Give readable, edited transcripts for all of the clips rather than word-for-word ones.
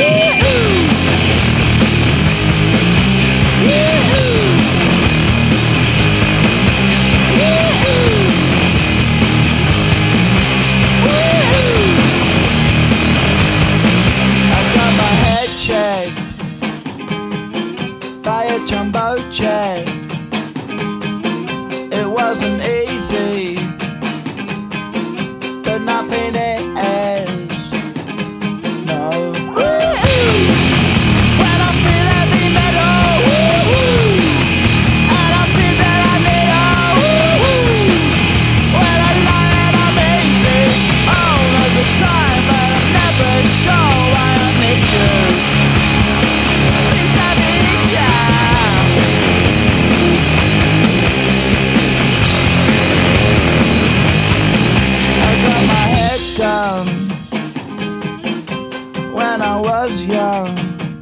By a jumbo jet. It wasn't easy, but nothing is. No. When I feel heavy metal, and I feel that I need when I lie and I'm easy all of the time, but I'm never sure why I need you. Please I need you. Down when I was young.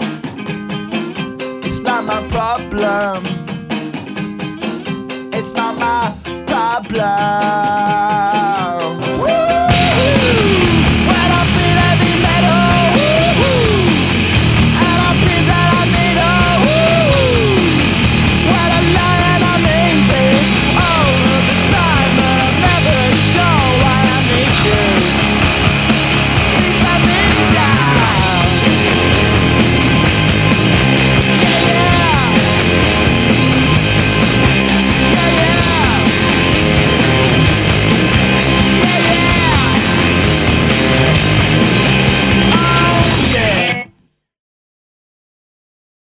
It's not my problem. It's not my problem. Woo!